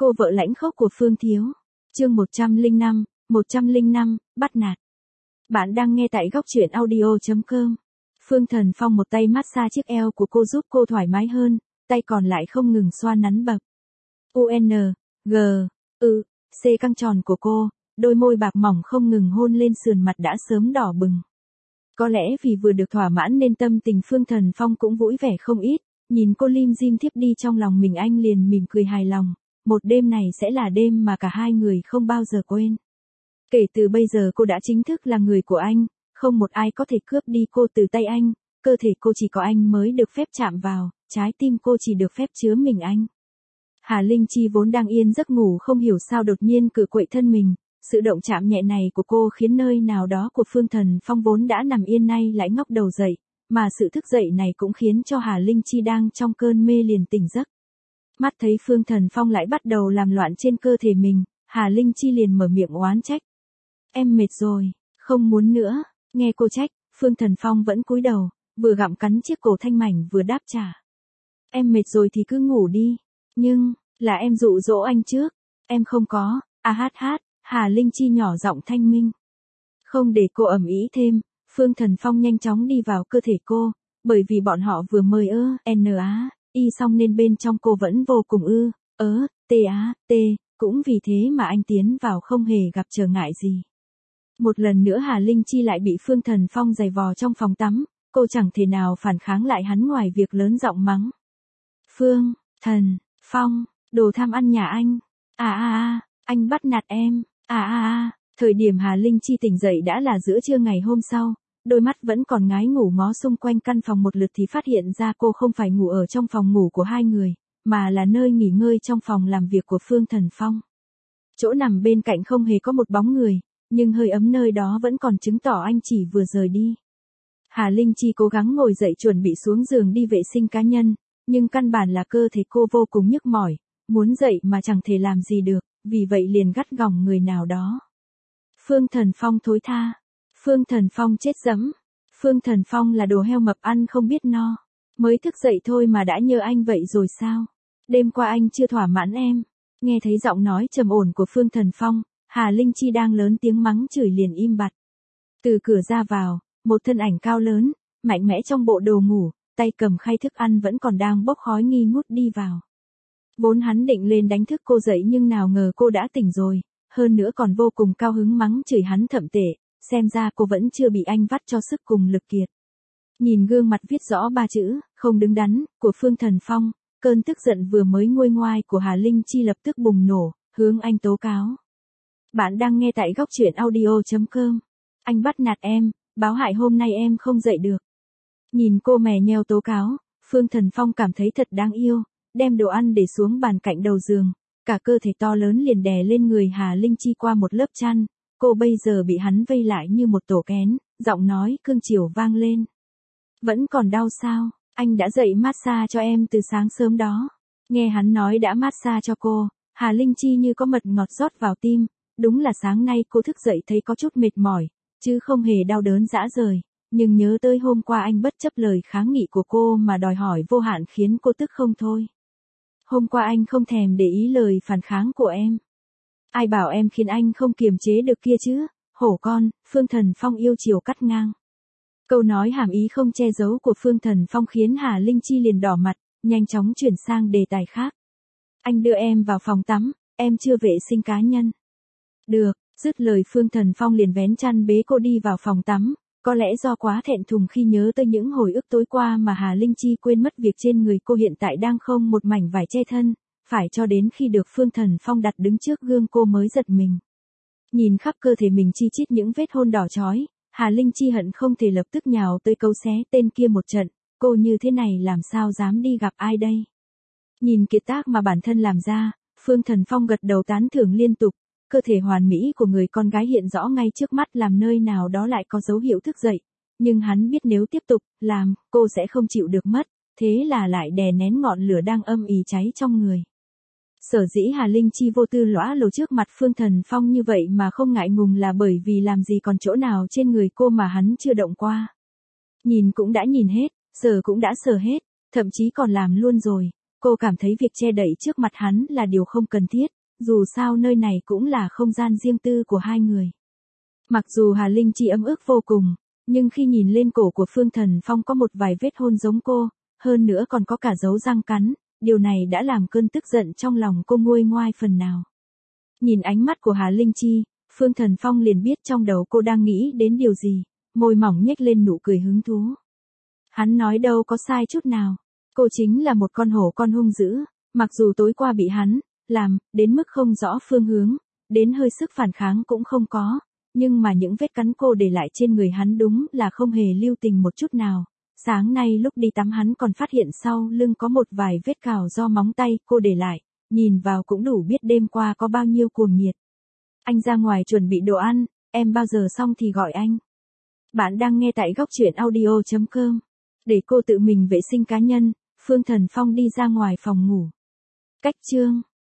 Cô vợ lãnh khốc của Phương Thiếu. Chương 105, bắt nạt. Bạn đang nghe tại góc truyện audio.com. Phương Thần Phong một tay massage chiếc eo của cô giúp cô thoải mái hơn, tay còn lại không ngừng xoa nắn bập. G, C căng tròn của cô, đôi môi bạc mỏng không ngừng hôn lên sườn mặt đã sớm đỏ bừng. Có lẽ vì vừa được thỏa mãn nên tâm tình Phương Thần Phong cũng vui vẻ không ít, nhìn cô lim dim thiếp đi trong lòng mình anh liền mỉm cười hài lòng. Một đêm này sẽ là đêm mà cả hai người không bao giờ quên. Kể từ bây giờ cô đã chính thức là người của anh, không một ai có thể cướp đi cô từ tay anh, cơ thể cô chỉ có anh mới được phép chạm vào, trái tim cô chỉ được phép chứa mình anh. Hà Linh Chi vốn đang yên giấc ngủ không hiểu sao đột nhiên cựa quậy thân mình, sự động chạm nhẹ này của cô khiến nơi nào đó của Phương Thần Phong vốn đã nằm yên nay lại ngóc đầu dậy, mà sự thức dậy này cũng khiến cho Hà Linh Chi đang trong cơn mê liền tỉnh giấc. Mắt thấy Phương Thần Phong lại bắt đầu làm loạn trên cơ thể mình, Hà Linh Chi liền mở miệng oán trách. Em mệt rồi, không muốn nữa, nghe cô trách, Phương Thần Phong vẫn cúi đầu, vừa gặm cắn chiếc cổ thanh mảnh vừa đáp trả. Em mệt rồi thì cứ ngủ đi, nhưng, là em dụ dỗ anh trước, em không có, Hà Linh Chi nhỏ giọng thanh minh. Không để cô ầm ĩ thêm, Phương Thần Phong nhanh chóng đi vào cơ thể cô, bởi vì bọn họ vừa mời y xong nên bên trong cô vẫn vô cùng cũng vì thế mà anh tiến vào không hề gặp trở ngại gì. Một lần nữa Hà Linh Chi lại bị Phương Thần Phong giày vò trong phòng tắm, cô chẳng thể nào phản kháng lại hắn ngoài việc lớn giọng mắng. Phương, Thần, Phong, đồ tham ăn nhà anh, anh bắt nạt em, Thời điểm Hà Linh Chi tỉnh dậy đã là giữa trưa ngày hôm sau. Đôi mắt vẫn còn ngái ngủ ngó xung quanh căn phòng một lượt thì phát hiện ra cô không phải ngủ ở trong phòng ngủ của hai người, mà là nơi nghỉ ngơi trong phòng làm việc của Phương Thần Phong. Chỗ nằm bên cạnh không hề có một bóng người, nhưng hơi ấm nơi đó vẫn còn chứng tỏ anh chỉ vừa rời đi. Hà Linh Chi cố gắng ngồi dậy chuẩn bị xuống giường đi vệ sinh cá nhân, nhưng căn bản là cơ thể cô vô cùng nhức mỏi, muốn dậy mà chẳng thể làm gì được, vì vậy liền gắt gỏng người nào đó. Phương Thần Phong thối tha. Phương Thần Phong chết dẫm. Phương Thần Phong là đồ heo mập ăn không biết no. Mới thức dậy thôi mà đã nhớ anh vậy rồi sao? Đêm qua anh chưa thỏa mãn em. Nghe thấy giọng nói trầm ổn của Phương Thần Phong, Hà Linh Chi đang lớn tiếng mắng chửi liền im bặt. Từ cửa ra vào, một thân ảnh cao lớn, mạnh mẽ trong bộ đồ ngủ, tay cầm khay thức ăn vẫn còn đang bốc khói nghi ngút đi vào. Vốn hắn định lên đánh thức cô dậy nhưng nào ngờ cô đã tỉnh rồi, hơn nữa còn vô cùng cao hứng mắng chửi hắn thậm tệ. Xem ra cô vẫn chưa bị anh vắt cho sức cùng lực kiệt. Nhìn gương mặt viết rõ ba chữ, không đứng đắn, của Phương Thần Phong, cơn tức giận vừa mới nguôi ngoai của Hà Linh Chi lập tức bùng nổ, hướng anh tố cáo. Bạn đang nghe tại góc truyện audio.com. Anh bắt nạt em, báo hại hôm nay em không dậy được. Nhìn cô mè nheo tố cáo, Phương Thần Phong cảm thấy thật đáng yêu, đem đồ ăn để xuống bàn cạnh đầu giường, cả cơ thể to lớn liền đè lên người Hà Linh Chi qua một lớp chăn. Cô bây giờ bị hắn vây lại như một tổ kén, giọng nói cương chiều vang lên. Vẫn còn đau sao, anh đã dậy massage cho em từ sáng sớm đó. Nghe hắn nói đã massage cho cô, Hà Linh Chi như có mật ngọt rót vào tim, đúng là sáng nay cô thức dậy thấy có chút mệt mỏi, chứ không hề đau đớn rã rời, nhưng nhớ tới hôm qua anh bất chấp lời kháng nghị của cô mà đòi hỏi vô hạn khiến cô tức không thôi. Hôm qua anh không thèm để ý lời phản kháng của em. Ai bảo em khiến anh không kiềm chế được kia chứ, hổ con, Phương Thần Phong yêu chiều cắt ngang. Câu nói hàm ý không che giấu của Phương Thần Phong khiến Hà Linh Chi liền đỏ mặt, nhanh chóng chuyển sang đề tài khác. Anh đưa em vào phòng tắm, em chưa vệ sinh cá nhân. Được, dứt lời Phương Thần Phong liền vén chăn bế cô đi vào phòng tắm, có lẽ do quá thẹn thùng khi nhớ tới những hồi ức tối qua mà Hà Linh Chi quên mất việc trên người cô hiện tại đang không một mảnh vải che thân. Phải cho đến khi được Phương Thần Phong đặt đứng trước gương cô mới giật mình. Nhìn khắp cơ thể mình chi chít những vết hôn đỏ chói, Hà Linh Chi hận không thể lập tức nhào tới câu xé tên kia một trận, cô như thế này làm sao dám đi gặp ai đây. Nhìn kiệt tác mà bản thân làm ra, Phương Thần Phong gật đầu tán thưởng liên tục, cơ thể hoàn mỹ của người con gái hiện rõ ngay trước mắt làm nơi nào đó lại có dấu hiệu thức dậy, nhưng hắn biết nếu tiếp tục làm, cô sẽ không chịu được mất, thế là lại đè nén ngọn lửa đang âm ỉ cháy trong người. Sở dĩ Hà Linh Chi vô tư lõa lồ trước mặt Phương Thần Phong như vậy mà không ngại ngùng là bởi vì làm gì còn chỗ nào trên người cô mà hắn chưa động qua. Nhìn cũng đã nhìn hết, sờ cũng đã sờ hết, thậm chí còn làm luôn rồi, Cô cảm thấy việc che đậy trước mặt hắn là điều không cần thiết, dù sao nơi này cũng là không gian riêng tư của hai người. Mặc dù Hà Linh Chi ấm ức vô cùng, nhưng khi nhìn lên cổ của Phương Thần Phong có một vài vết hôn giống cô, hơn nữa còn có cả dấu răng cắn, điều này đã làm cơn tức giận trong lòng cô nguôi ngoai phần nào. Nhìn ánh mắt của Hà Linh Chi, Phương Thần Phong liền biết trong đầu cô đang nghĩ đến điều gì, môi mỏng nhếch lên nụ cười hứng thú. Hắn nói đâu có sai chút nào, cô chính là một con hổ con hung dữ, mặc dù tối qua bị hắn làm đến mức không rõ phương hướng, đến hơi sức phản kháng cũng không có, nhưng mà những vết cắn cô để lại trên người hắn đúng là không hề lưu tình một chút nào. Sáng nay lúc đi tắm hắn còn phát hiện sau lưng có một vài vết cào do móng tay cô để lại, nhìn vào cũng đủ biết đêm qua có bao nhiêu cuồng nhiệt. Anh ra ngoài chuẩn bị đồ ăn, em bao giờ xong thì gọi anh. Bạn đang nghe tại góc truyện audio.com. Để cô tự mình vệ sinh cá nhân, Phương Thần Phong đi ra ngoài phòng ngủ. Cách chương